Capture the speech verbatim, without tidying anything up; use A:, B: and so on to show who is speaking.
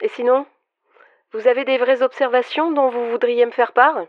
A: Et sinon, vous avez des vraies observations dont vous voudriez me faire part?